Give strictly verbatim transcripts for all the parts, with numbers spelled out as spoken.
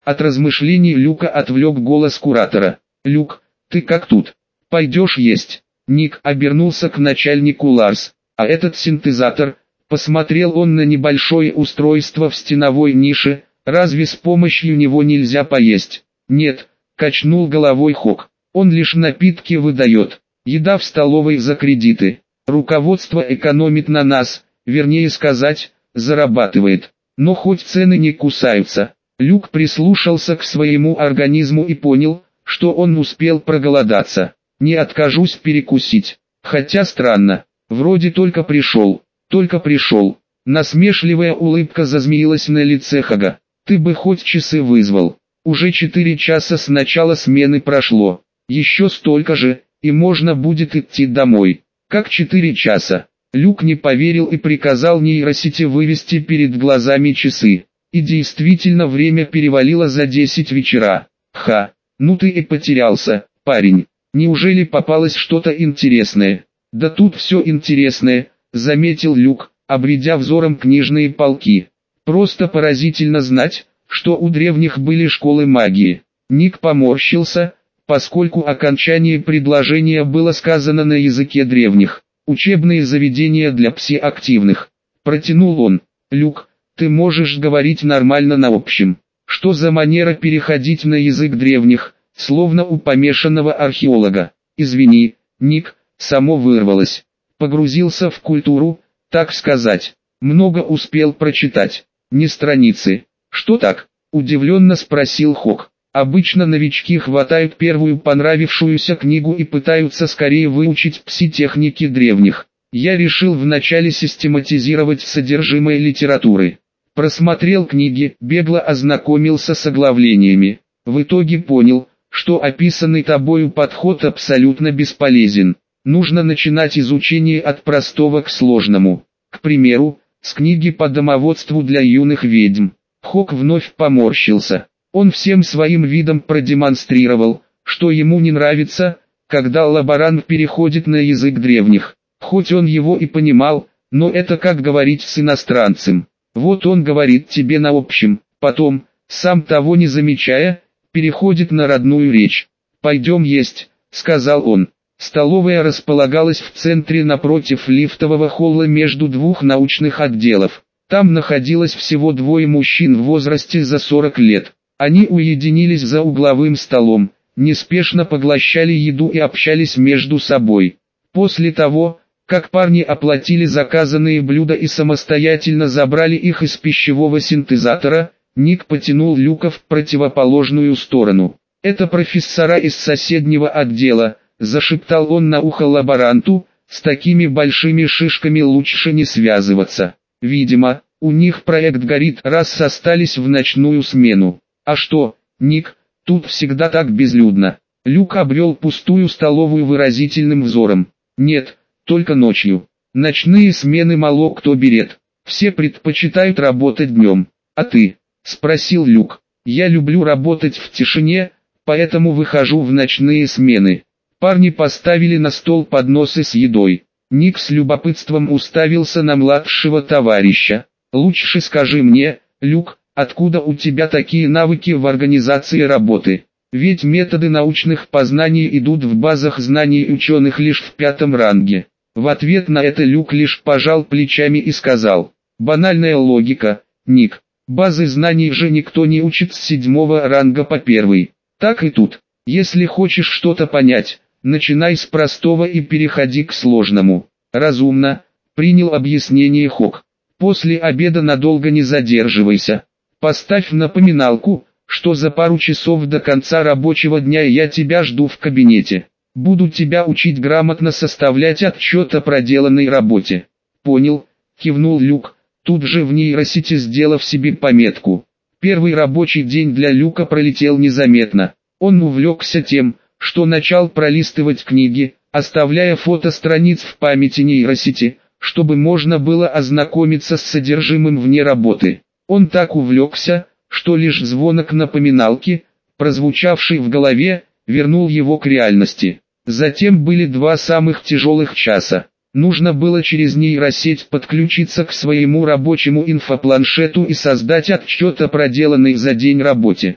От размышлений Люка отвлек голос куратора. «Люк, ты как тут? Пойдешь есть?» Ник обернулся к начальнику Ларс. «А этот синтезатор?» Посмотрел он на небольшое устройство в стеновой нише. «Разве с помощью него нельзя поесть?» «Нет», качнул головой Хок. «Он лишь напитки выдает. Еда в столовой за кредиты. Руководство экономит на нас, вернее сказать, зарабатывает. Но хоть цены не кусаются». Люк прислушался к своему организму и понял, что он успел проголодаться. «Не откажусь перекусить. Хотя странно, вроде только пришел, только пришел». Насмешливая улыбка зазмеилась на лице Хага. «Ты бы хоть часы вызвал. Уже четыре часа с начала смены прошло. Еще столько же, и можно будет идти домой». «Как четыре часа?» Люк не поверил и приказал нейросети вывести перед глазами часы. И действительно время перевалило за десять вечера. «Ха, ну ты и потерялся, парень. Неужели попалось что-то интересное?» «Да тут все интересное», — заметил Люк, обредя взором книжные полки. «Просто поразительно знать, что у древних были школы магии». Ник поморщился, поскольку окончание предложения было сказано на языке древних. «Учебные заведения для псиактивных». Протянул он. «Люк, ты можешь говорить нормально на общем. Что за манера переходить на язык древних, словно у помешанного археолога?» «Извини, Ник, само вырвалось. Погрузился в культуру, так сказать. Много успел прочитать. Не страницы». «Что так?» – удивленно спросил Хок. «Обычно новички хватают первую понравившуюся книгу и пытаются скорее выучить пси-техники древних. Я решил вначале систематизировать содержимое литературы. Просмотрел книги, бегло ознакомился с оглавлениями. В итоге понял, что описанный тобою подход абсолютно бесполезен. Нужно начинать изучение от простого к сложному. К примеру, с книги по домоводству для юных ведьм». Хок вновь поморщился. Он всем своим видом продемонстрировал, что ему не нравится, когда лаборант переходит на язык древних. Хоть он его и понимал, но это как говорить с иностранцем. Вот он говорит тебе на общем, потом, сам того не замечая, переходит на родную речь. «Пойдем есть», — сказал он. Столовая располагалась в центре напротив лифтового холла между двух научных отделов. Там находилось всего двое мужчин в возрасте за сорок лет. Они уединились за угловым столом, неспешно поглощали еду и общались между собой. После того, как парни оплатили заказанные блюда и самостоятельно забрали их из пищевого синтезатора, Ник потянул Люка в противоположную сторону. «Это профессора из соседнего отдела», – зашептал он на ухо лаборанту, – «с такими большими шишками лучше не связываться. Видимо, у них проект горит, раз остались в ночную смену». «А что, Ник, тут всегда так безлюдно?» Люк обрел пустую столовую выразительным взором. «Нет, только ночью. Ночные смены мало кто берет. Все предпочитают работать днем. А ты?» – спросил Люк. «Я люблю работать в тишине, поэтому выхожу в ночные смены». Парни поставили на стол подносы с едой. Ник с любопытством уставился на младшего товарища. «Лучше скажи мне, Люк, откуда у тебя такие навыки в организации работы? Ведь методы научных познаний идут в базах знаний ученых лишь в пятом ранге». В ответ на это Люк лишь пожал плечами и сказал: «Банальная логика, Ник. Базы знаний же никто не учит с седьмого ранга по первый. Так и тут. Если хочешь что-то понять, начинай с простого и переходи к сложному». «Разумно», — принял объяснение Хок. «После обеда надолго не задерживайся. Поставь напоминалку, что за пару часов до конца рабочего дня я тебя жду в кабинете. Буду тебя учить грамотно составлять отчет о проделанной работе». «Понял», — кивнул Люк, тут же в нейросети сделав себе пометку. Первый рабочий день для Люка пролетел незаметно. Он увлекся тем, что начал пролистывать книги, оставляя фото страниц в памяти нейросети, чтобы можно было ознакомиться с содержимым вне работы. Он так увлекся, что лишь звонок напоминалки, прозвучавший в голове, вернул его к реальности. Затем были два самых тяжелых часа. Нужно было через нейросеть подключиться к своему рабочему инфопланшету и создать отчет о проделанной за день работе.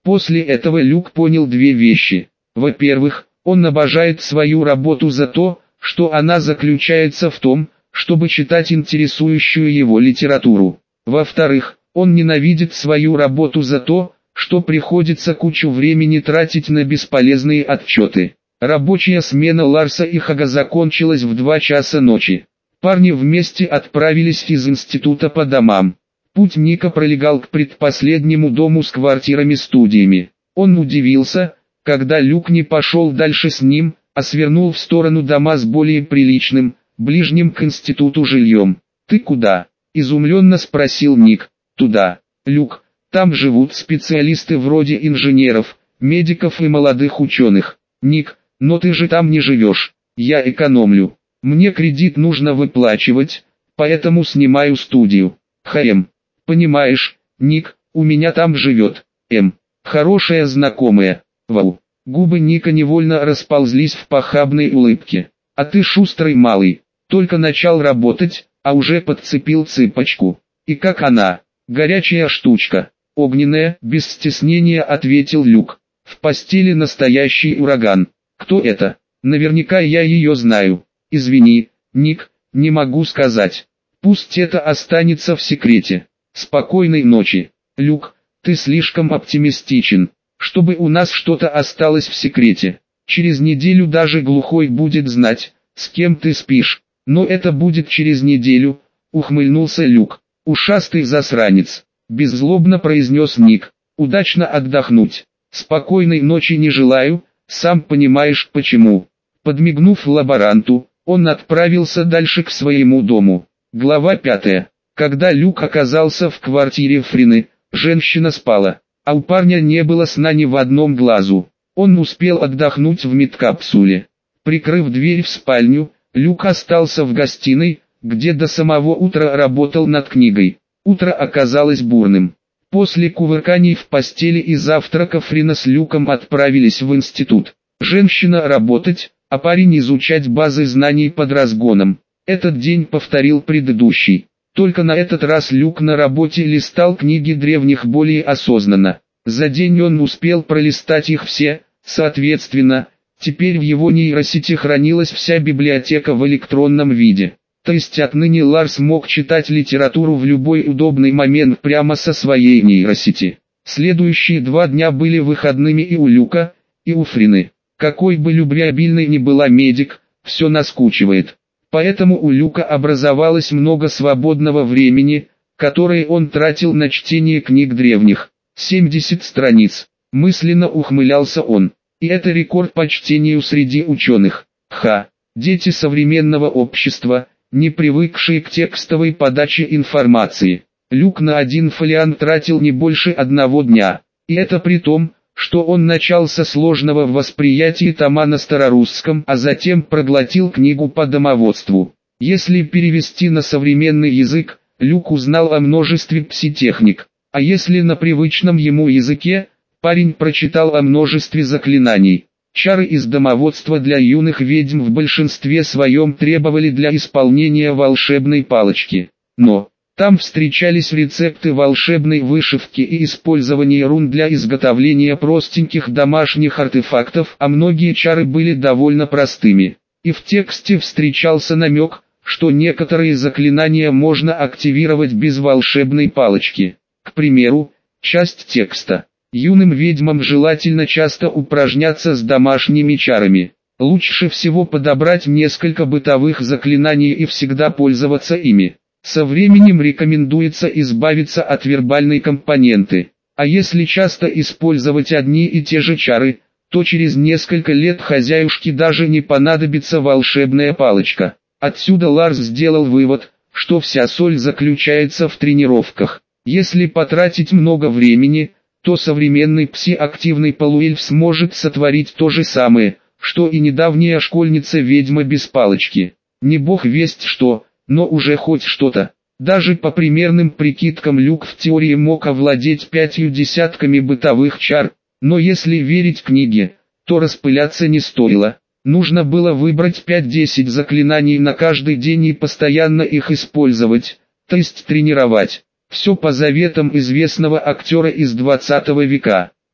После этого Люк понял две вещи. Во-первых, он обожает свою работу за то, что она заключается в том, чтобы читать интересующую его литературу. Во-вторых, он ненавидит свою работу за то, что приходится кучу времени тратить на бесполезные отчеты. Рабочая смена Ларса и Хага закончилась в два часа ночи. Парни вместе отправились из института по домам. Путь Ника пролегал к предпоследнему дому с квартирами-студиями. Он удивился, когда Люк не пошел дальше с ним, а свернул в сторону дома с более приличным, ближним к институту жильем. «Ты куда?» – изумленно спросил Ник. «Туда, Люк, там живут специалисты вроде инженеров, медиков и молодых ученых. Ник, но ты же там не живешь, я экономлю. Мне кредит нужно выплачивать, поэтому снимаю студию. Хм, понимаешь, Ник, у меня там живет, М, хорошая знакомая, вау». Губы Ника невольно расползлись в похабной улыбке. «А ты шустрый малый, только начал работать, а уже подцепил цыпочку. И как она? Горячая штучка». «Огненная», без стеснения ответил Люк. «В постели настоящий ураган». «Кто это? Наверняка я ее знаю». «Извини, Ник, не могу сказать. Пусть это останется в секрете. Спокойной ночи». «Люк, ты слишком оптимистичен, чтобы у нас что-то осталось в секрете. Через неделю даже глухой будет знать, с кем ты спишь». «Но это будет через неделю», — ухмыльнулся Люк. «Ушастый засранец», — беззлобно произнес Ник. «Удачно отдохнуть. Спокойной ночи не желаю, сам понимаешь почему». Подмигнув лаборанту, он отправился дальше к своему дому. Глава пятая. Когда Люк оказался в квартире Фрины, женщина спала, а у парня не было сна ни в одном глазу. Он успел отдохнуть в медкапсуле. Прикрыв дверь в спальню, Люк остался в гостиной, где до самого утра работал над книгой. Утро оказалось бурным. После кувырканий в постели и завтрака Фрина с Люком отправились в институт. Женщина работать, а парень изучать базы знаний под разгоном. Этот день повторил предыдущий. Только на этот раз Люк на работе листал книги древних более осознанно. За день он успел пролистать их все, соответственно, теперь в его нейросети хранилась вся библиотека в электронном виде. То есть отныне Ларс мог читать литературу в любой удобный момент прямо со своей нейросети. Следующие два дня были выходными и у Люка, и у Фрины. Какой бы любвеобильной ни была медик, все наскучивает. Поэтому у Люка образовалось много свободного времени, которое он тратил на чтение книг древних. семьдесят страниц. Мысленно ухмылялся он. И это рекорд по чтению среди ученых. Ха, дети современного общества, не привыкшие к текстовой подаче информации. Люк на один фолиант тратил не больше одного дня. И это при том, что он начал со сложного в восприятии тома на старорусском, а затем проглотил книгу по домоводству. Если перевести на современный язык, Люк узнал о множестве пситехник. А если на привычном ему языке, парень прочитал о множестве заклинаний. Чары из домоводства для юных ведьм в большинстве своем требовали для исполнения волшебной палочки. Но там встречались рецепты волшебной вышивки и использование рун для изготовления простеньких домашних артефактов, а многие чары были довольно простыми. И в тексте встречался намек, что некоторые заклинания можно активировать без волшебной палочки. К примеру, часть текста. Юным ведьмам желательно часто упражняться с домашними чарами. Лучше всего подобрать несколько бытовых заклинаний и всегда пользоваться ими. Со временем рекомендуется избавиться от вербальной компоненты. А если часто использовать одни и те же чары, то через несколько лет хозяюшке даже не понадобится волшебная палочка. Отсюда Ларс сделал вывод, что вся соль заключается в тренировках. Если потратить много времени, то современный пси-активный полуэльф сможет сотворить то же самое, что и недавняя школьница-ведьма без палочки. Не бог весть что, но уже хоть что-то. Даже по примерным прикидкам Люк в теории мог овладеть пятью десятками бытовых чар, но если верить книге, то распыляться не стоило. Нужно было выбрать пять-десять заклинаний на каждый день и постоянно их использовать, то есть тренировать. Все по заветам известного актера из двадцатого века.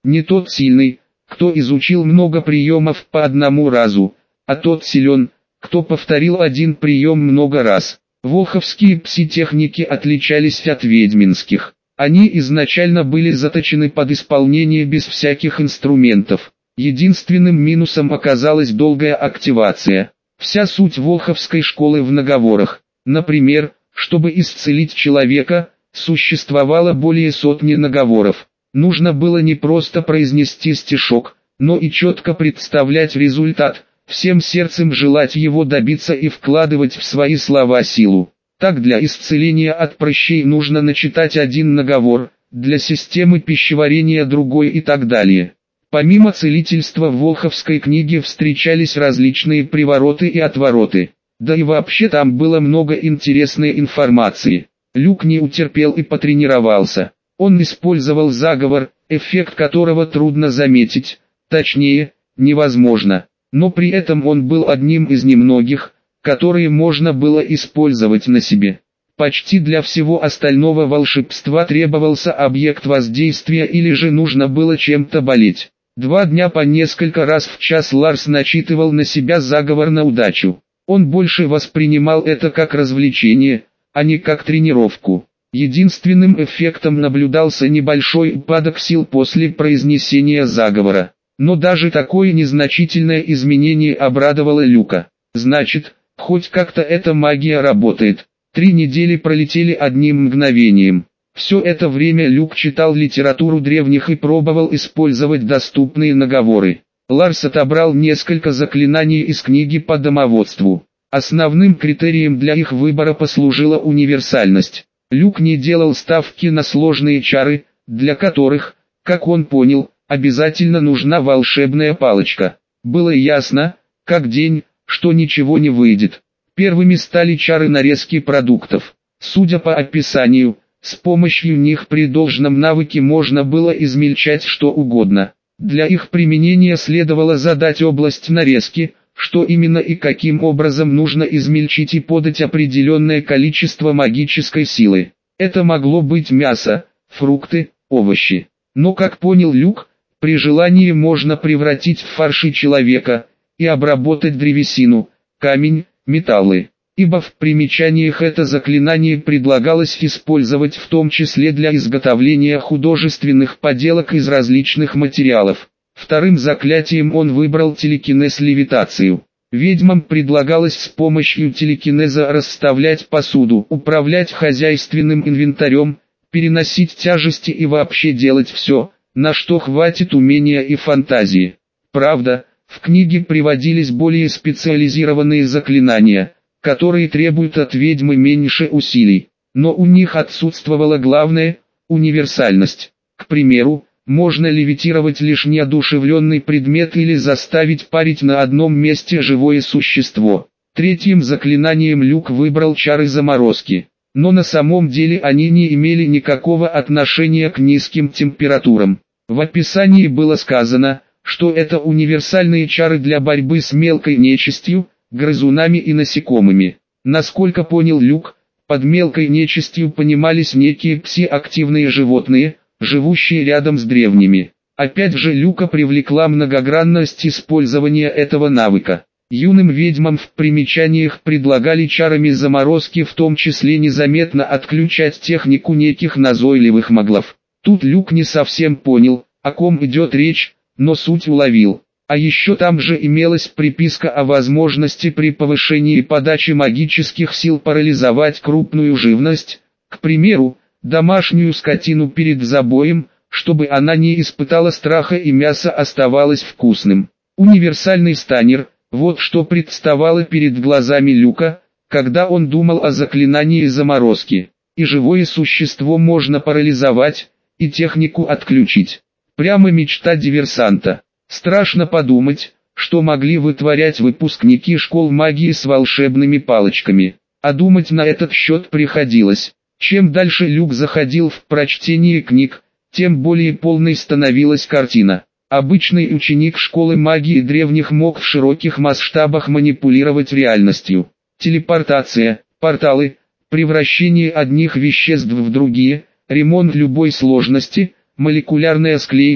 Не тот сильный, кто изучил много приемов по одному разу, а тот силен, кто повторил один прием много раз. Волховские пси-техники отличались от ведьминских. Они изначально были заточены под исполнение без всяких инструментов. Единственным минусом оказалась долгая активация. Вся суть волховской школы в наговорах. Например, чтобы исцелить человека, существовало более сотни наговоров. Нужно было не просто произнести стишок, но и четко представлять результат, всем сердцем желать его добиться и вкладывать в свои слова силу. Так для исцеления от прыщей нужно начитать один наговор, для системы пищеварения другой и так далее. Помимо целительства в волховской книге встречались различные привороты и отвороты. Да и вообще там было много интересной информации. Люк не утерпел и потренировался. Он использовал заговор, эффект которого трудно заметить, точнее, невозможно. Но при этом он был одним из немногих, которые можно было использовать на себе. Почти для всего остального волшебства требовался объект воздействия или же нужно было чем-то болеть. Два дня по несколько раз в час Ларс начитывал на себя заговор на удачу. Он больше воспринимал это как развлечение, а не как тренировку. Единственным эффектом наблюдался небольшой упадок сил после произнесения заговора. Но даже такое незначительное изменение обрадовало Люка. Значит, хоть как-то эта магия работает. Три недели пролетели одним мгновением. Все это время Люк читал литературу древних и пробовал использовать доступные наговоры. Ларс отобрал несколько заклинаний из книги по домоводству. Основным критерием для их выбора послужила универсальность. Люк не делал ставки на сложные чары, для которых, как он понял, обязательно нужна волшебная палочка. Было ясно, как день, что ничего не выйдет. Первыми стали чары нарезки продуктов. Судя по описанию, с помощью них при должном навыке можно было измельчать что угодно. Для их применения следовало задать область нарезки, что именно и каким образом нужно измельчить и подать определенное количество магической силы. Это могло быть мясо, фрукты, овощи. Но, как понял Люк, при желании можно превратить в фарши человека и обработать древесину, камень, металлы. Ибо в примечаниях это заклинание предлагалось использовать в том числе для изготовления художественных поделок из различных материалов. Вторым заклятием он выбрал телекинез-левитацию. Ведьмам предлагалось с помощью телекинеза расставлять посуду, управлять хозяйственным инвентарем, переносить тяжести и вообще делать все, на что хватит умения и фантазии. Правда, в книге приводились более специализированные заклинания, которые требуют от ведьмы меньше усилий, но у них отсутствовала главная – универсальность. К примеру, можно левитировать лишь неодушевленный предмет или заставить парить на одном месте живое существо. Третьим заклинанием Люк выбрал чары заморозки, но на самом деле они не имели никакого отношения к низким температурам. В описании было сказано, что это универсальные чары для борьбы с мелкой нечистью, грызунами и насекомыми. Насколько понял Люк, под мелкой нечистью понимались некие пси-активные животные, живущие рядом с древними. Опять же Люка привлекла многогранность использования этого навыка. Юным ведьмам в примечаниях предлагали чарами заморозки в том числе незаметно отключать технику неких назойливых маглов. Тут Люк не совсем понял, о ком идет речь, но суть уловил. А еще там же имелась приписка о возможности при повышении подачи магических сил парализовать крупную живность, к примеру, домашнюю скотину перед забоем, чтобы она не испытала страха и мясо оставалось вкусным. Универсальный станер, вот что представало перед глазами Люка, когда он думал о заклинании заморозки. И живое существо можно парализовать, и технику отключить. Прямо мечта диверсанта. Страшно подумать, что могли вытворять выпускники школ магии с волшебными палочками. А думать на этот счет приходилось. Чем дальше Люк заходил в прочтение книг, тем более полной становилась картина. Обычный ученик школы магии древних мог в широких масштабах манипулировать реальностью. Телепортация, порталы, превращение одних веществ в другие, ремонт любой сложности, молекулярная склейка,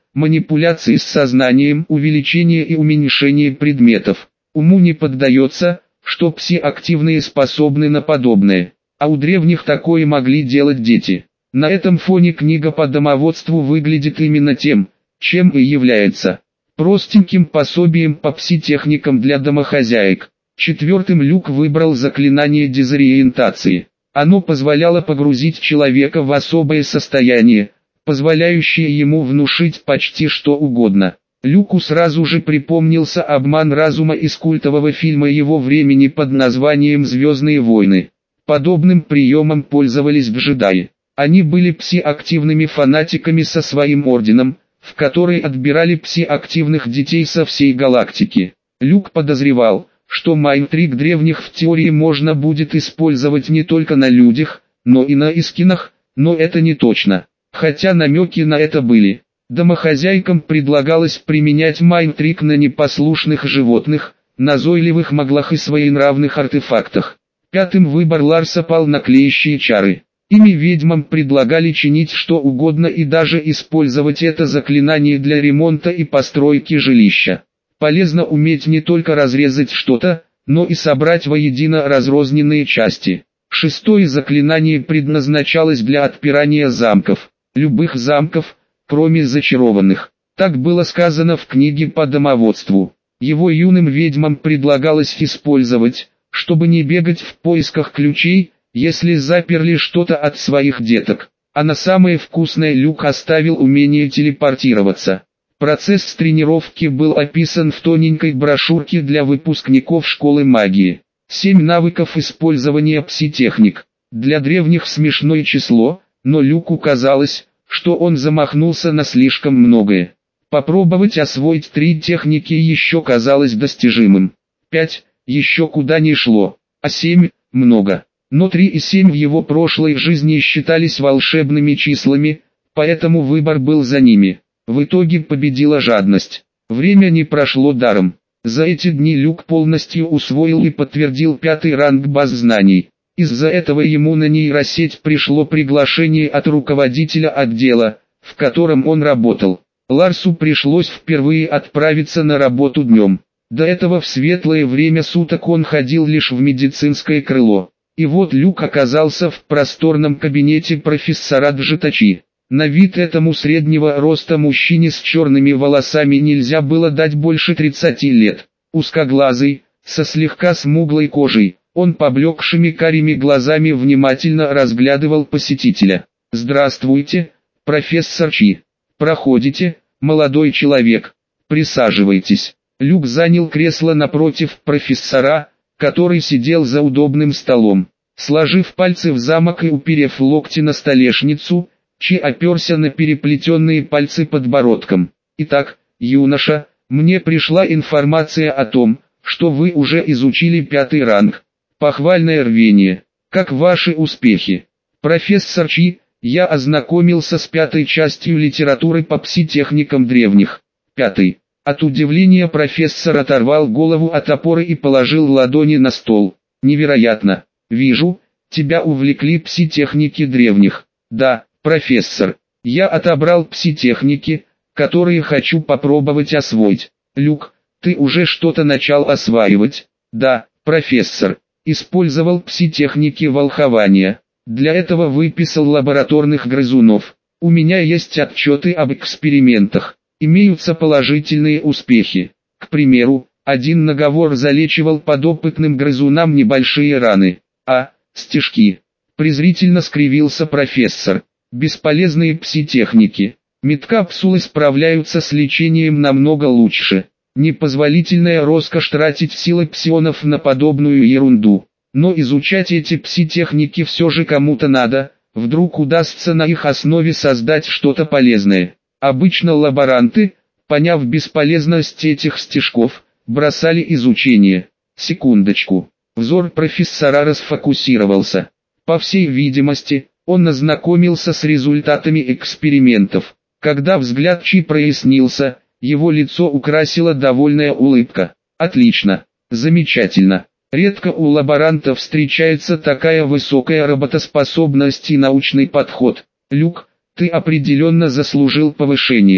манипуляции с сознанием, увеличение и уменьшение предметов. Уму не поддается, что пси-активные способны на подобное, а у древних такое могли делать дети. На этом фоне книга по домоводству выглядит именно тем, чем и является. Простеньким пособием по пси-техникам для домохозяек. Четвертым Люк выбрал заклинание дезориентации. Оно позволяло погрузить человека в особое состояние, позволяющее ему внушить почти что угодно. Люку сразу же припомнился обман разума из культового фильма его времени под названием «Звездные войны». Подобным приемом пользовались джедаи. Они были пси-активными фанатиками со своим орденом, в который отбирали пси-активных детей со всей галактики. Люк подозревал, что майнд-трик древних в теории можно будет использовать не только на людях, но и на искинах, но это не точно. Хотя намеки на это были. Домохозяйкам предлагалось применять майнд-трик на непослушных животных, назойливых моглах и своенравных артефактах. Пятым выбор Ларса пал на клеящие чары. Ими ведьмам предлагали чинить что угодно и даже использовать это заклинание для ремонта и постройки жилища. Полезно уметь не только разрезать что-то, но и собрать воедино разрозненные части. Шестое заклинание предназначалось для отпирания замков. Любых замков, кроме зачарованных. Так было сказано в книге по домоводству. Его юным ведьмам предлагалось использовать, чтобы не бегать в поисках ключей, если заперли что-то от своих деток. А на самое вкусное Люк оставил умение телепортироваться. Процесс тренировки был описан в тоненькой брошюрке для выпускников школы магии. Семь навыков использования пси-техник. Для древних смешное число, но Люку казалось, что он замахнулся на слишком многое. Попробовать освоить три техники еще казалось достижимым. Пять еще куда ни шло, а семь – много. Но три и семь в его прошлой жизни считались волшебными числами, поэтому выбор был за ними. В итоге победила жадность. Время не прошло даром. За эти дни Люк полностью усвоил и подтвердил пятый ранг баз знаний. Из-за этого ему на нейросеть пришло приглашение от руководителя отдела, в котором он работал. Ларсу пришлось впервые отправиться на работу днем. До этого в светлое время суток он ходил лишь в медицинское крыло. И вот Люк оказался в просторном кабинете профессора Джитачи. На вид этому среднего роста мужчине с черными волосами нельзя было дать больше тридцати лет. Узкоглазый, со слегка смуглой кожей, он поблекшими карими глазами внимательно разглядывал посетителя. «Здравствуйте, профессор Чи. Проходите, молодой человек. Присаживайтесь». Люк занял кресло напротив профессора, который сидел за удобным столом. Сложив пальцы в замок и уперев локти на столешницу, Чи оперся на переплетенные пальцы подбородком. «Итак, юноша, мне пришла информация о том, что вы уже изучили пятый ранг. Похвальное рвение. Как ваши успехи?» «Профессор Чи, я ознакомился с пятой частью литературы по пси-техникам древних». «Пятый». От удивления профессор оторвал голову от опоры и положил ладони на стол. «Невероятно. Вижу, тебя увлекли пси-техники древних». «Да, профессор. Я отобрал пси-техники, которые хочу попробовать освоить». «Люк, ты уже что-то начал осваивать?» «Да, профессор. Использовал пси-техники волхования. Для этого выписал лабораторных грызунов. У меня есть отчеты об экспериментах. Имеются положительные успехи. К примеру, один наговор залечивал подопытным грызунам небольшие раны. А, стежки». Презрительно скривился профессор. «Бесполезные пси-техники. Медкапсулы справляются с лечением намного лучше. Непозволительная роскошь тратить силы псионов на подобную ерунду. Но изучать эти пси-техники все же кому-то надо, вдруг удастся на их основе создать что-то полезное». Обычно лаборанты, поняв бесполезность этих стежков, бросали изучение. Секундочку. Взор профессора расфокусировался. По всей видимости, он ознакомился с результатами экспериментов. Когда взгляд Чи прояснился, его лицо украсила довольная улыбка. «Отлично. Замечательно. Редко у лаборантов встречается такая высокая работоспособность и научный подход. Люк, ты определенно заслужил повышение.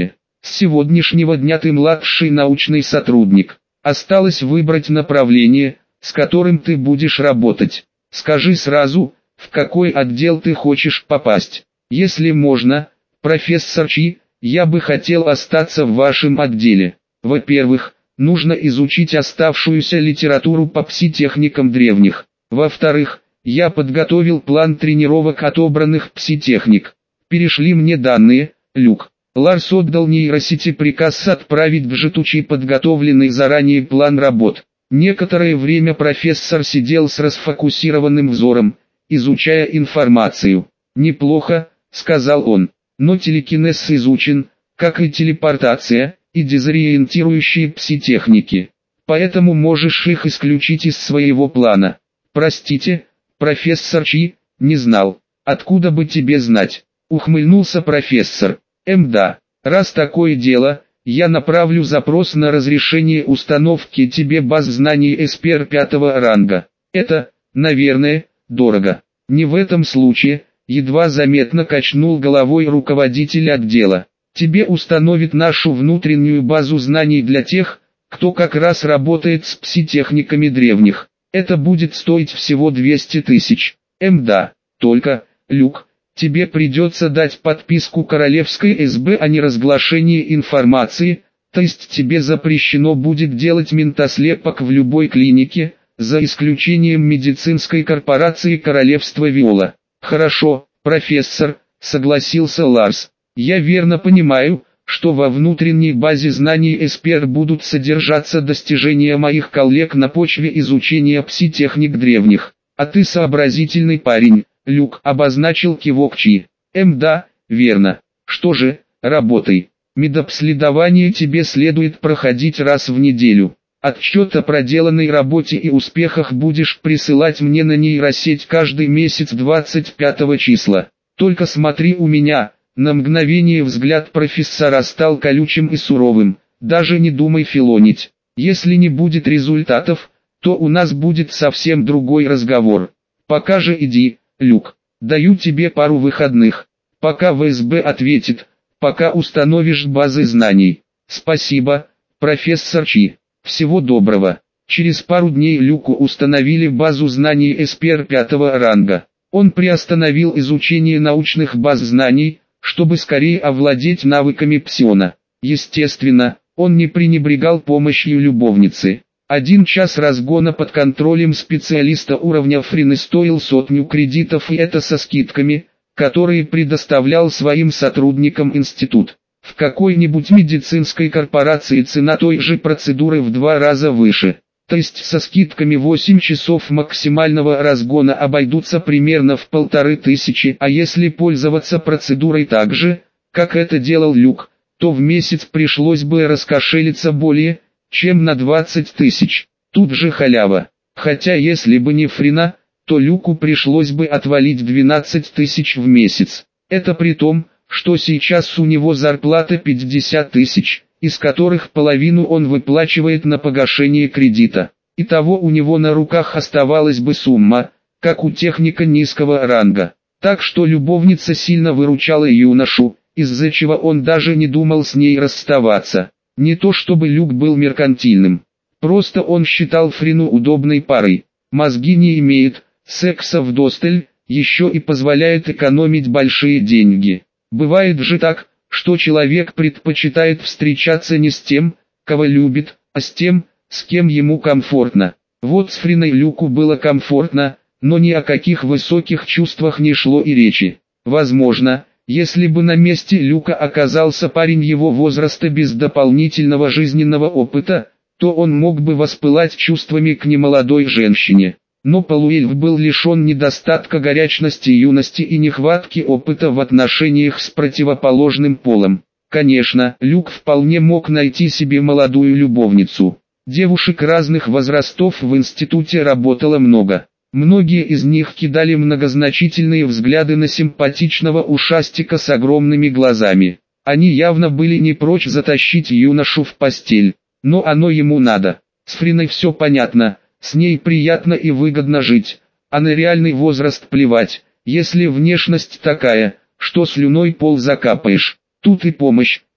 С сегодняшнего дня ты младший научный сотрудник. Осталось выбрать направление, с которым ты будешь работать. Скажи сразу, в какой отдел ты хочешь попасть. Если можно, профессор Чи, я бы хотел остаться в вашем отделе. Во-первых, нужно изучить оставшуюся литературу по пси-техникам древних. Во-вторых, я подготовил план тренировок отобранных пси-техник. Перешли мне данные, Люк. Ларс отдал нейросети приказ отправить в Джитучи подготовленный заранее план работ. Некоторое время профессор сидел с расфокусированным взором, изучая информацию. «Неплохо», — сказал он, — «но телекинез изучен, как и телепортация, и дезориентирующие пси-техники. Поэтому можешь их исключить из своего плана». «Простите, профессор Чи, не знал. Откуда бы тебе знать?» — ухмыльнулся профессор. «Эм да, раз такое дело, я направлю запрос на разрешение установки тебе баз знаний эс пи эр пятого ранга. Это, наверное, дорого». «Не в этом случае», — едва заметно качнул головой руководитель отдела. «Тебе установят нашу внутреннюю базу знаний для тех, кто как раз работает с пси-техниками древних. Это будет стоить всего двести тысяч. Эм да, только, Люк, тебе придется дать подписку королевской эс бэ о неразглашении информации, то есть тебе запрещено будет делать ментослепок в любой клинике, за исключением медицинской корпорации Королевства Виола». «Хорошо, профессор», — согласился Ларс. «Я верно понимаю, что во внутренней базе знаний эс пи эр будут содержаться достижения моих коллег на почве изучения пси-техник древних. А ты сообразительный парень», — Люк обозначил кивок Чи. «Эм да, верно. Что же, работай. Медобследование тебе следует проходить раз в неделю. Отчет о проделанной работе и успехах будешь присылать мне на нейросеть каждый месяц двадцать пятого числа. Только смотри у меня». На мгновение взгляд профессора стал колючим и суровым. «Даже не думай филонить. Если не будет результатов, то у нас будет совсем другой разговор. Пока же иди, Люк. Даю тебе пару выходных. Пока вэ эс бэ ответит, пока установишь базы знаний». «Спасибо, профессор Чи. Всего доброго». Через пару дней Люку установили базу знаний эс пи эр пятого ранга. Он приостановил изучение научных баз знаний, чтобы скорее овладеть навыками псиона. Естественно, он не пренебрегал помощью любовницы. Один час разгона под контролем специалиста уровня Фрины стоил сотню кредитов, и это со скидками, которые предоставлял своим сотрудникам институт. В какой-нибудь медицинской корпорации цена той же процедуры в два раза выше. То есть со скидками восемь часов максимального разгона обойдутся примерно в полторы тысячи, а если пользоваться процедурой так же, как это делал Люк, то в месяц пришлось бы раскошелиться более, чем на двадцать тысяч. Тут же халява. Хотя если бы не Фрина, то Люку пришлось бы отвалить двенадцать тысяч в месяц. Это при том, что сейчас у него зарплата пятьдесят тысяч, из которых половину он выплачивает на погашение кредита. Итого у него на руках оставалась бы сумма, как у техника низкого ранга. Так что любовница сильно выручала юношу, из-за чего он даже не думал с ней расставаться. Не то чтобы Люк был меркантильным, просто он считал Фрину удобной парой. Мозги не имеет, секса вдосталь, еще и позволяет экономить большие деньги. Бывает же так, что человек предпочитает встречаться не с тем, кого любит, а с тем, с кем ему комфортно. Вот с Фриной Люку было комфортно, но ни о каких высоких чувствах не шло и речи. Возможно, если бы на месте Люка оказался парень его возраста без дополнительного жизненного опыта, то он мог бы воспылать чувствами к немолодой женщине. Но Палуэльф был лишен недостатка горячности юности и нехватки опыта в отношениях с противоположным полом. Конечно, Люк вполне мог найти себе молодую любовницу. Девушек разных возрастов в институте работало много. Многие из них кидали многозначительные взгляды на симпатичного ушастика с огромными глазами. Они явно были не прочь затащить юношу в постель. Но оно ему надо. С Фриной все понятно. С ней приятно и выгодно жить, а на реальный возраст плевать, если внешность такая, что слюной пол закапаешь. Тут и помощь,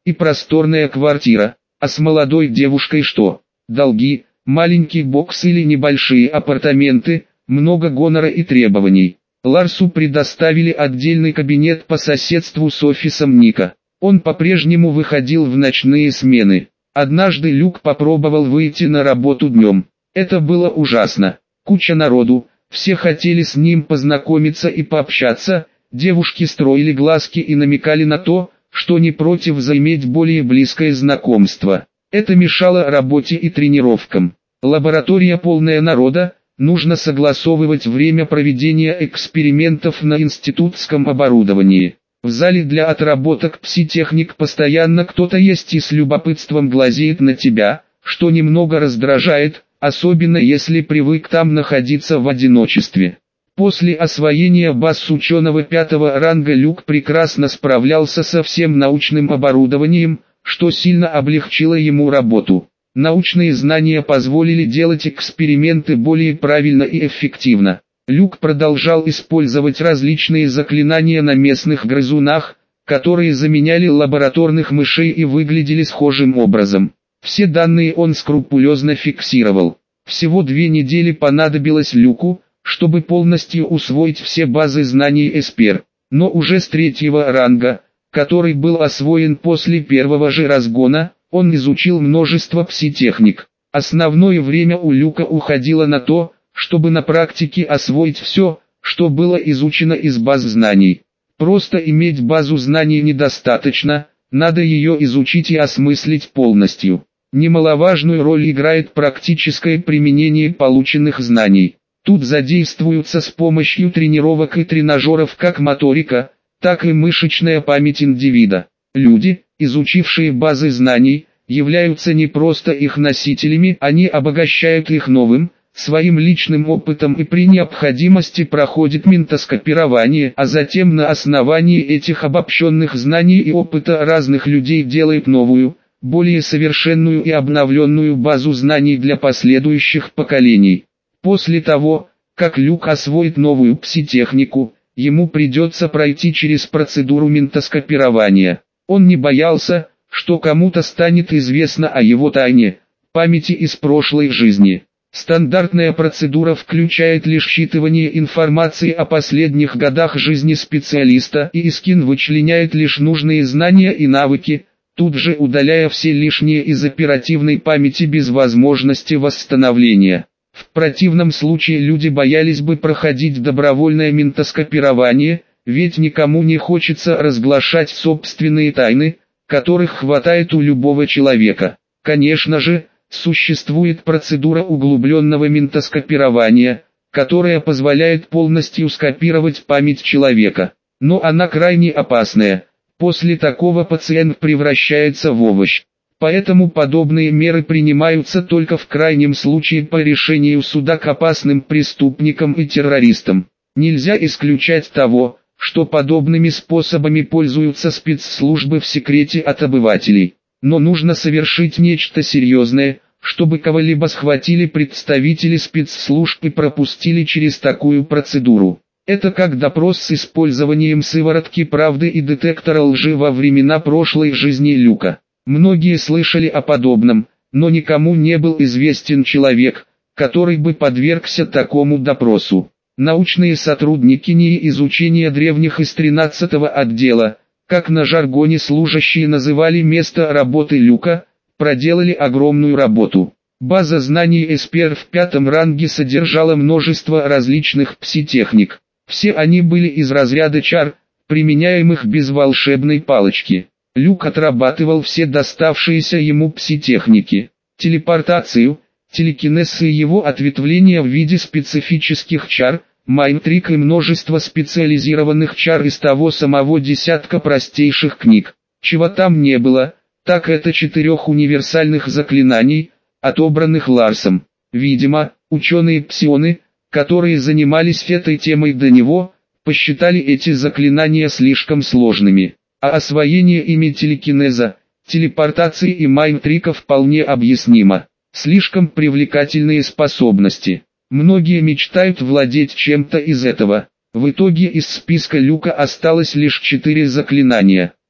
и просторная квартира. А с молодой девушкой что? Долги, маленький бокс или небольшие апартаменты, много гонора и требований. Ларсу предоставили отдельный кабинет по соседству с офисом Ника. Он по-прежнему выходил в ночные смены. Однажды Люк попробовал выйти на работу днем. Это было ужасно. Куча народу, все хотели с ним познакомиться и пообщаться, девушки строили глазки и намекали на то, что не против заиметь более близкое знакомство. Это мешало работе и тренировкам. Лаборатория полная народа, нужно согласовывать время проведения экспериментов на институтском оборудовании. В зале для отработок пситехник постоянно кто-то есть и с любопытством глазеет на тебя, что немного раздражает, особенно если привык там находиться в одиночестве. После освоения баз ученого пятого ранга Люк прекрасно справлялся со всем научным оборудованием, что сильно облегчило ему работу. Научные знания позволили делать эксперименты более правильно и эффективно. Люк продолжал использовать различные заклинания на местных грызунах, которые заменяли лабораторных мышей и выглядели схожим образом. Все данные он скрупулезно фиксировал. Всего две недели понадобилось Люку, чтобы полностью усвоить все базы знаний Эспер, но уже с третьего ранга, который был освоен после первого же разгона, он изучил множество пситехник. Основное время у Люка уходило на то, чтобы на практике освоить все, что было изучено из баз знаний. Просто иметь базу знаний недостаточно, надо ее изучить и осмыслить полностью. Немаловажную роль играет практическое применение полученных знаний. Тут задействуются с помощью тренировок и тренажеров как моторика, так и мышечная память индивида. Люди, изучившие базы знаний, являются не просто их носителями, они обогащают их новым, своим личным опытом и при необходимости проходят ментоскопирование, а затем на основании этих обобщенных знаний и опыта разных людей делают новую, более совершенную и обновленную базу знаний для последующих поколений. После того, как Люк освоит новую пситехнику, ему придется пройти через процедуру ментоскопирования. Он не боялся, что кому-то станет известно о его тайне, памяти из прошлой жизни. Стандартная процедура включает лишь считывание информации о последних годах жизни специалиста, и Искин вычленяет лишь нужные знания и навыки, тут же удаляя все лишние из оперативной памяти без возможности восстановления. В противном случае люди боялись бы проходить добровольное ментоскопирование, ведь никому не хочется разглашать собственные тайны, которых хватает у любого человека. Конечно же, существует процедура углубленного ментоскопирования, которая позволяет полностью скопировать память человека. Но она крайне опасная. После такого пациент превращается в овощ. Поэтому подобные меры принимаются только в крайнем случае по решению суда к опасным преступникам и террористам. Нельзя исключать того, что подобными способами пользуются спецслужбы в секрете от обывателей. Но нужно совершить нечто серьезное, чтобы кого-либо схватили представители спецслужб и пропустили через такую процедуру. Это как допрос с использованием сыворотки правды и детектора лжи во времена прошлой жизни Люка. Многие слышали о подобном, но никому не был известен человек, который бы подвергся такому допросу. Научные сотрудники НИИ изучения древних из тринадцатого отдела, как на жаргоне служащие называли место работы Люка, проделали огромную работу. База знаний Эспер в пятом ранге содержала множество различных пситехник. Все они были из разряда чар, применяемых без волшебной палочки. Люк отрабатывал все доставшиеся ему пситехники, телепортацию, телекинез и его ответвления в виде специфических чар, майнтрик и множество специализированных чар из того самого десятка простейших книг. Чего там не было, так это четырех универсальных заклинаний, отобранных Ларсом. Видимо, ученые-псионы, которые занимались этой темой до него, посчитали эти заклинания слишком сложными. А освоение ими телекинеза, телепортации и майнтрика вполне объяснимо. Слишком привлекательные способности. Многие мечтают владеть чем-то из этого. В итоге из списка Люка осталось лишь четыре заклинания.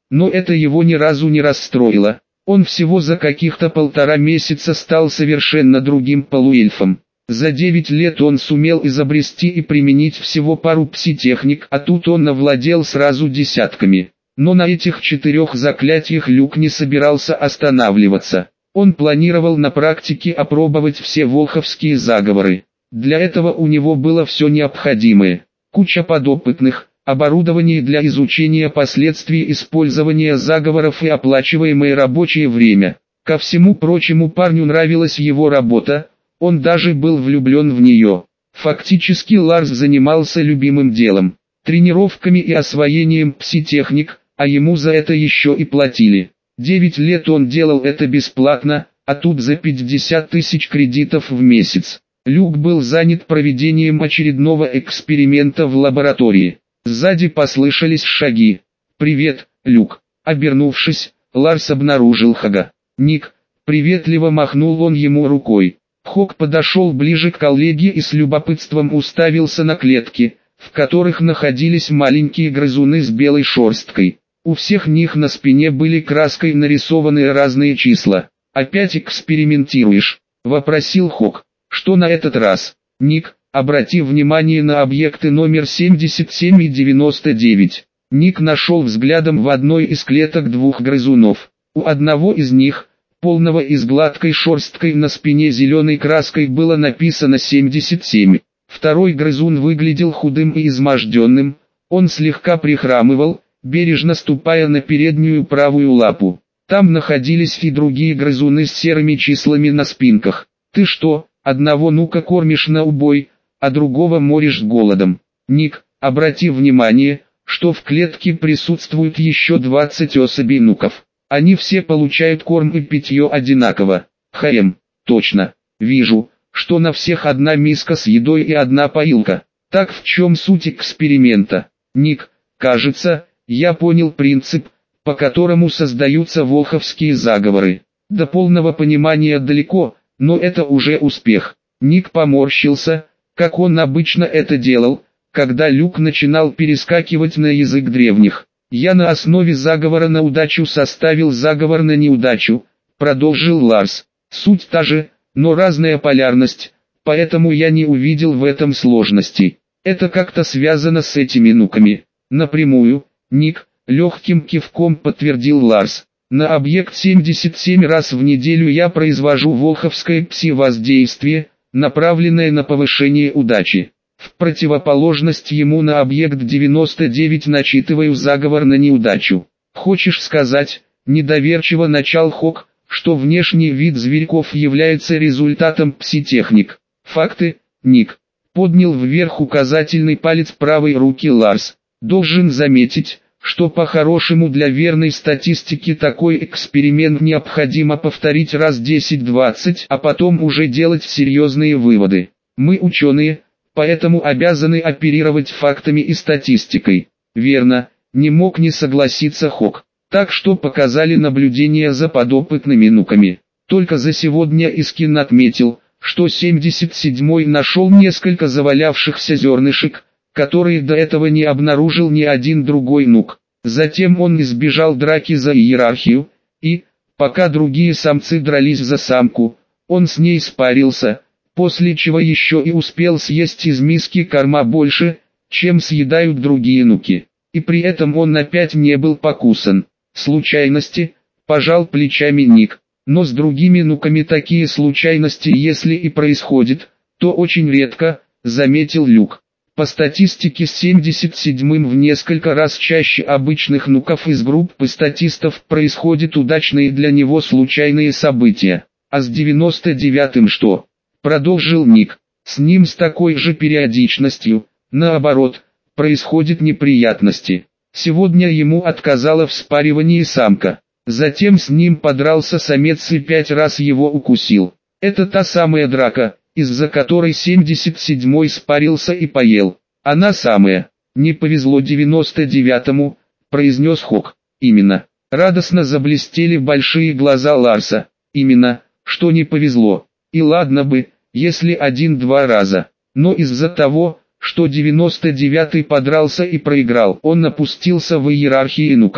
Но это его ни разу не расстроило. Он всего за каких-то полтора месяца стал совершенно другим полуэльфом. За девять лет он сумел изобрести и применить всего пару пси-техник, а тут он овладел сразу десятками. Но на этих четырех заклятиях Люк не собирался останавливаться. Он планировал на практике опробовать все волховские заговоры. Для этого у него было все необходимое. Куча подопытных, оборудование для изучения последствий использования заговоров и оплачиваемое рабочее время. Ко всему прочему, парню нравилась его работа, он даже был влюблен в нее. Фактически Ларс занимался любимым делом, тренировками и освоением пси-техник, а ему за это еще и платили. Девять лет он делал это бесплатно, а тут за пятьдесят тысяч кредитов в месяц. Люк был занят проведением очередного эксперимента в лаборатории. Сзади послышались шаги. «Привет, Люк». Обернувшись, Ларс обнаружил Хога. «Ник», приветливо махнул он ему рукой. Хог подошел ближе к коллеге и с любопытством уставился на клетки, в которых находились маленькие грызуны с белой шерсткой. У всех них на спине были краской нарисованы разные числа. «Опять экспериментируешь?» – вопросил Хог. «Что на этот раз?» «Ник, обрати внимание на объекты номер семьдесят семь и девяносто девять». Ник нашел взглядом в одной из клеток двух грызунов. У одного из них, полного и с гладкой шерсткой на спине зеленой краской, было написано семьдесят семь. Второй грызун выглядел худым и изможденным, он слегка прихрамывал, бережно ступая на переднюю правую лапу. Там находились и другие грызуны с серыми числами на спинках. «Ты что, одного нука кормишь на убой, а другого моришь голодом?» «Ник, обрати внимание, что в клетке присутствуют еще двадцать особей нуков. Они все получают корм и питье одинаково». «Хм, точно. Вижу, что на всех одна миска с едой и одна поилка. Так в чем суть эксперимента?» «Ник, кажется, я понял принцип, по которому создаются волховские заговоры. До полного понимания далеко, но это уже успех». Ник поморщился, как он обычно это делал, когда Люк начинал перескакивать на язык древних. «Я на основе заговора на удачу составил заговор на неудачу», — продолжил Ларс. «Суть та же, но разная полярность, поэтому я не увидел в этом сложности. Это как-то связано с этими нуками». «Напрямую, Ник», — легким кивком подтвердил Ларс. «На объект семьдесят семь раз в неделю я произвожу волховское пси-воздействие, направленное на повышение удачи. В противоположность ему на объект девяносто девять начитываю заговор на неудачу». «Хочешь сказать», — недоверчиво начал Хог, «что внешний вид зверьков является результатом пси-техник?» «Факты, Ник», — поднял вверх указательный палец правой руки Ларс. «Должен заметить, что по-хорошему для верной статистики такой эксперимент необходимо повторить раз десять-двадцать, а потом уже делать серьезные выводы. Мы ученые, поэтому обязаны оперировать фактами и статистикой». «Верно», — не мог не согласиться Хог. «Так что показали наблюдения за подопытными нуками. Только за сегодня Искин отметил, что семьдесят седьмой нашел несколько завалявшихся зернышек, которые до этого не обнаружил ни один другой нук. Затем он избежал драки за иерархию, и, пока другие самцы дрались за самку, он с ней спарился, после чего еще и успел съесть из миски корма больше, чем съедают другие нуки. И при этом он опять не был покусан. Случайности, пожал плечами Ник, но с другими нуками такие случайности, если и происходят, то очень редко, заметил Люк. По статистике с семьдесят седьмым в несколько раз чаще обычных нуков из группы статистов происходят удачные для него случайные события. А с девяносто девятым что? Продолжил Ник. С ним с такой же периодичностью, наоборот, происходят неприятности. Сегодня ему отказала в спаривании самка. Затем с ним подрался самец и пять раз его укусил. Это та самая драка, из-за которой семьдесят седьмой спарился и поел. Она самая. Не повезло девяносто девятому, произнес Хог. Именно. Радостно заблестели большие глаза Ларса. Именно, что не повезло. И ладно бы, если один-два раза. Но из-за того, что девяносто девятый подрался и проиграл, он опустился в иерархии нуков.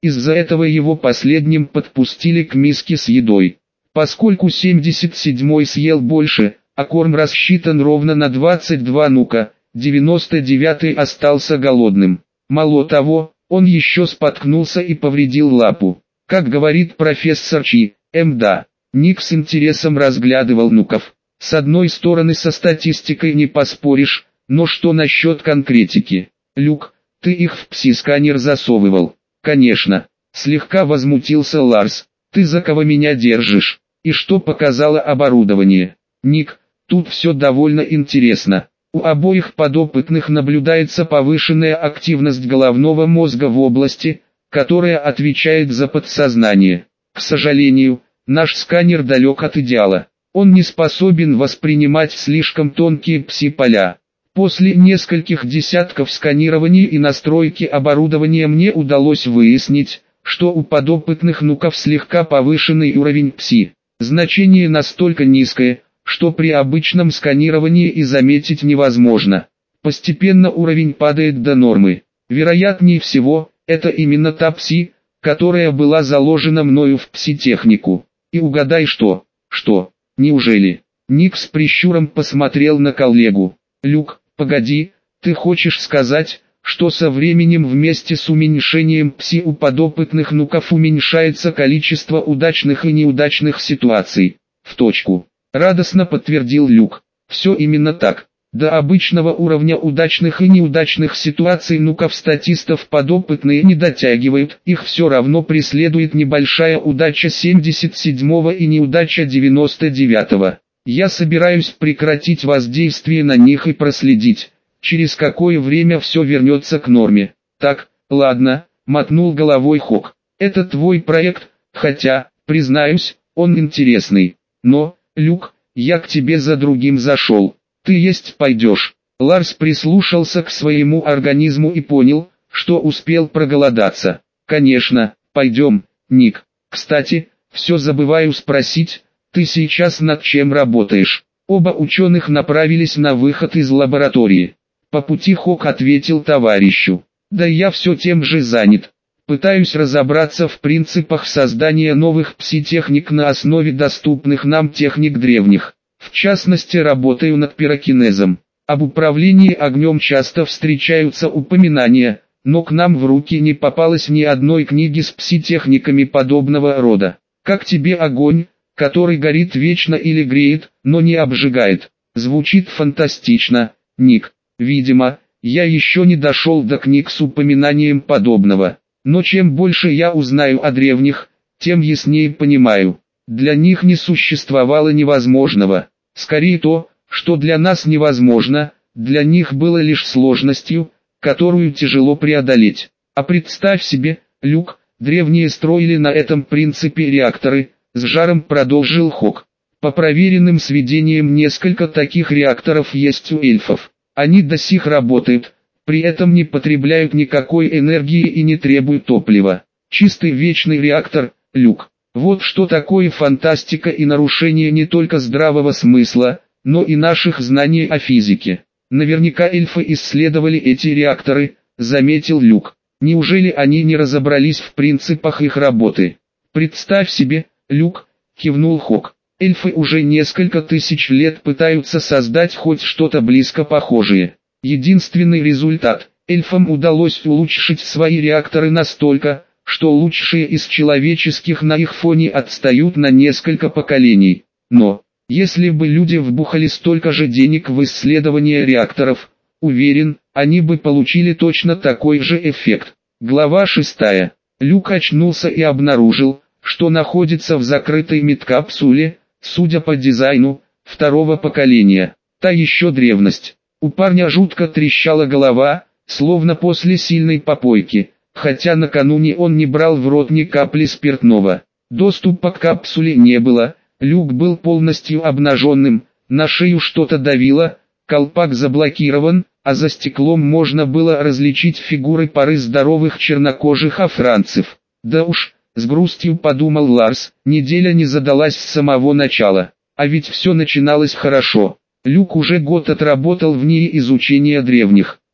Из-за этого его последним подпустили к миске с едой. Поскольку семьдесят седьмой съел больше, а корм рассчитан ровно на двадцать два нука, девяносто девятый остался голодным. Мало того, он еще споткнулся и повредил лапу. Как говорит профессор Чи, мда, Ник с интересом разглядывал нуков. С одной стороны, со статистикой не поспоришь, но что насчет конкретики? Люк, ты их в пси-сканер засовывал? Конечно. Слегка возмутился Ларс. Ты за кого меня держишь? И что показало оборудование? Ник, тут все довольно интересно. У обоих подопытных наблюдается повышенная активность головного мозга в области, которая отвечает за подсознание. К сожалению, наш сканер далек от идеала. Он не способен воспринимать слишком тонкие пси-поля. После нескольких десятков сканирований и настройки оборудования мне удалось выяснить, что у подопытных нуков слегка повышенный уровень пси. Значение настолько низкое, что при обычном сканировании и заметить невозможно. Постепенно уровень падает до нормы. Вероятнее всего, это именно та пси, которая была заложена мною в пси-технику. И угадай что? Что? Неужели? Ник с прищуром посмотрел на коллегу. Люк, погоди, ты хочешь сказать, что со временем вместе с уменьшением пси у подопытных нуков уменьшается количество удачных и неудачных ситуаций? В точку. Радостно подтвердил Люк. Все именно так. До обычного уровня удачных и неудачных ситуаций нуков-статистов подопытные не дотягивают, их все равно преследует небольшая удача семьдесят седьмого и неудача девяносто девятого. Я собираюсь прекратить воздействие на них и проследить, через какое время все вернется к норме. Так, ладно, мотнул головой Хок. Это твой проект, хотя, признаюсь, он интересный. Но, Люк, я к тебе за другим зашел. Ты есть пойдешь. Ларс прислушался к своему организму и понял, что успел проголодаться. Конечно, пойдем, Ник. Кстати, все забываю спросить, ты сейчас над чем работаешь? Оба ученых направились на выход из лаборатории. По пути Хок ответил товарищу. Да я все тем же занят. Пытаюсь разобраться в принципах создания новых пси-техник на основе доступных нам техник древних. В частности, работаю над пирокинезом. Об управлении огнем часто встречаются упоминания, но к нам в руки не попалось ни одной книги с пси-техниками подобного рода. Как тебе огонь, который горит вечно или греет, но не обжигает? Звучит фантастично, Ник. Видимо, я еще не дошел до книг с упоминанием подобного. Но чем больше я узнаю о древних, тем яснее понимаю. Для них не существовало невозможного. Скорее то, что для нас невозможно, для них было лишь сложностью, которую тяжело преодолеть. А представь себе, Люк, древние строили на этом принципе реакторы, с жаром продолжил Хок. По проверенным сведениям несколько таких реакторов есть у эльфов. Они до сих работают, при этом не потребляют никакой энергии и не требуют топлива. Чистый вечный реактор, Люк. Вот что такое фантастика и нарушение не только здравого смысла, но и наших знаний о физике. Наверняка эльфы исследовали эти реакторы, заметил Люк. Неужели они не разобрались в принципах их работы? Представь себе, Люк, кивнул Хок. Эльфы уже несколько тысяч лет пытаются создать хоть что-то близко похожее. Единственный результат – эльфам удалось улучшить свои реакторы настолько, что лучшие из человеческих на их фоне отстают на несколько поколений. Но, если бы люди вбухали столько же денег в исследование реакторов, уверен, они бы получили точно такой же эффект. Глава шестая. Люк очнулся и обнаружил, что находится в закрытой медкапсуле, судя по дизайну, второго поколения. Та еще древность. У парня жутко трещала голова, словно после сильной попойки. Хотя накануне он не брал в рот ни капли спиртного. Доступа к капсуле не было, люк был полностью обнаженным, на шею что-то давило, колпак заблокирован, а за стеклом можно было различить фигуры пары здоровых чернокожих афранцев. Да уж, с грустью подумал Ларс, неделя не задалась с самого начала. А ведь все начиналось хорошо. Люк уже год отработал в НИИ изучения древних.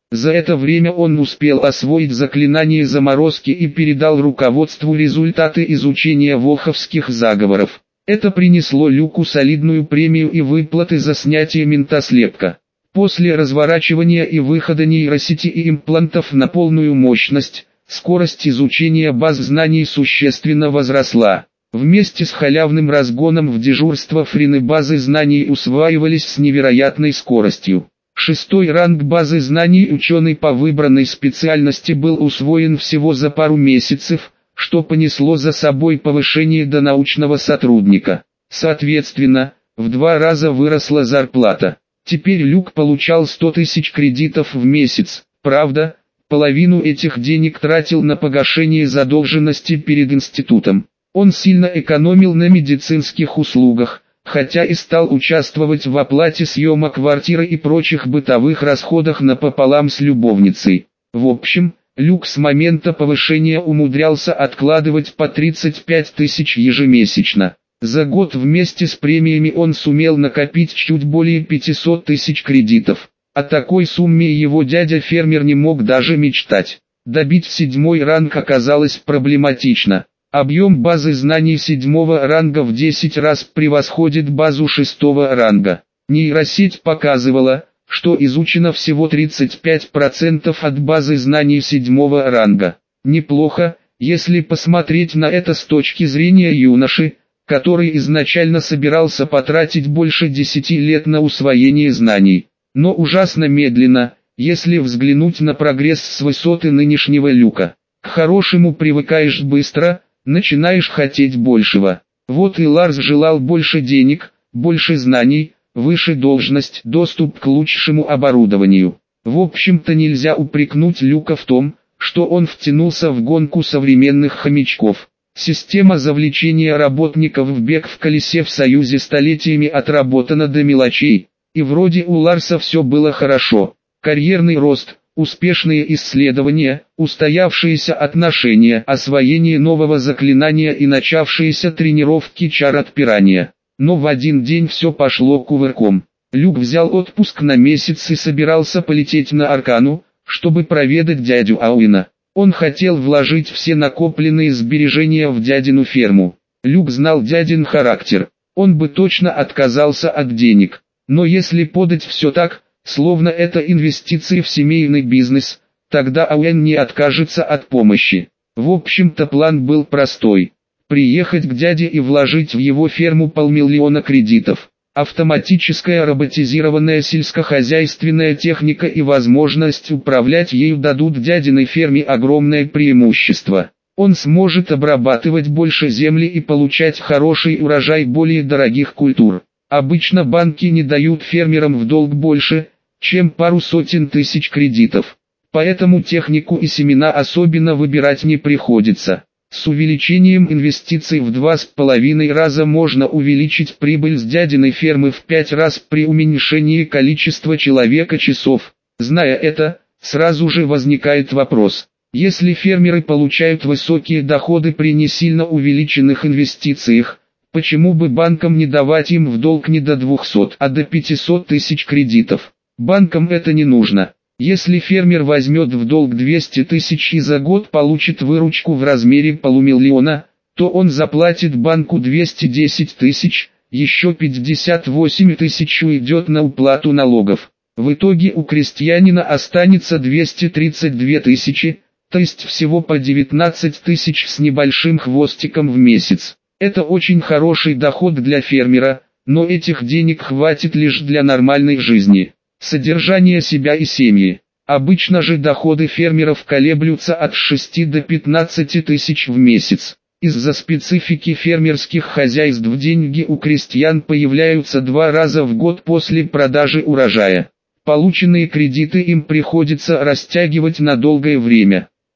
За это время он успел освоить заклинание заморозки и передал руководству результаты изучения волховских заговоров. Это принесло Люку солидную премию и выплаты за снятие ментослепка. После разворачивания и выхода нейросети и имплантов на полную мощность, скорость изучения баз знаний существенно возросла. Вместе с халявным разгоном в дежурство фрины базы знаний усваивались с невероятной скоростью. Шестой ранг базы знаний ученый по выбранной специальности был усвоен всего за пару месяцев, что понесло за собой повышение до научного сотрудника. Соответственно, в два раза выросла зарплата. Теперь Люк получал сто тысяч кредитов в месяц. Правда, половину этих денег тратил на погашение задолженности перед институтом. Он сильно экономил на медицинских услугах, хотя и стал участвовать в оплате съема квартиры и прочих бытовых расходах напополам с любовницей. В общем, Люк с момента повышения умудрялся откладывать по тридцать пять тысяч ежемесячно. За год вместе с премиями он сумел накопить чуть более пятисот тысяч кредитов. О такой сумме его дядя-фермер не мог даже мечтать. Добить седьмой ранг оказалось проблематично. Объем базы знаний седьмого ранга в десять раз превосходит базу шестого ранга. Нейросеть показывала, что изучено всего тридцать пять процентов от базы знаний седьмого ранга. Неплохо, если посмотреть на это с точки зрения юноши, который изначально собирался потратить больше десяти лет на усвоение знаний. Но ужасно медленно, если взглянуть на прогресс с высоты нынешнего Люка. К хорошему привыкаешь быстро, начинаешь хотеть большего. Вот и Ларс желал больше денег, больше знаний, выше должность, доступ к лучшему оборудованию. В общем-то нельзя упрекнуть Люка в том, что он втянулся в гонку современных хомячков. Система завлечения работников в бег в колесе в Союзе столетиями отработана до мелочей, и вроде у Ларса все было хорошо. Карьерный рост, успешные исследования, устоявшиеся отношения, освоение нового заклинания и начавшиеся тренировки чар отпирания. Но в один день все пошло кувырком. Люк взял отпуск на месяц и собирался полететь на Аркану, чтобы проведать дядю Ауина. Он хотел вложить все накопленные сбережения в дядину ферму. Люк знал дядин характер. Он бы точно отказался от денег. Но если подать все так, словно это инвестиции в семейный бизнес, тогда Ауэн не откажется от помощи. В общем-то план был простой. Приехать к дяде и вложить в его ферму полмиллиона кредитов. Автоматическая роботизированная сельскохозяйственная техника и возможность управлять ею дадут дядиной ферме огромное преимущество. Он сможет обрабатывать больше земли и получать хороший урожай более дорогих культур. Обычно банки не дают фермерам в долг больше, чем пару сотен тысяч кредитов. Поэтому технику и семена особенно выбирать не приходится. С увеличением инвестиций в два с половиной раза можно увеличить прибыль с дядиной фермы в пять раз при уменьшении количества человека-часов. Зная это, сразу же возникает вопрос. Если фермеры получают высокие доходы при не сильно увеличенных инвестициях, почему бы банкам не давать им в долг не до двухсот, а до пятисот тысяч кредитов? Банкам это не нужно. Если фермер возьмет в долг двести тысяч и за год получит выручку в размере полумиллиона, то он заплатит банку двести десять тысяч, еще пятьдесят восемь тысяч уйдет на уплату налогов. В итоге у крестьянина останется двести тридцать две тысячи, то есть всего по девятнадцать тысяч с небольшим хвостиком в месяц. Это очень хороший доход для фермера, но этих денег хватит лишь для нормальной жизни. Содержание себя и семьи. Обычно же доходы фермеров колеблются от шести до пятнадцати тысяч в месяц. Из-за специфики фермерских хозяйств деньги у крестьян появляются два раза в год после продажи урожая. Полученные кредиты им приходится растягивать на долгое время.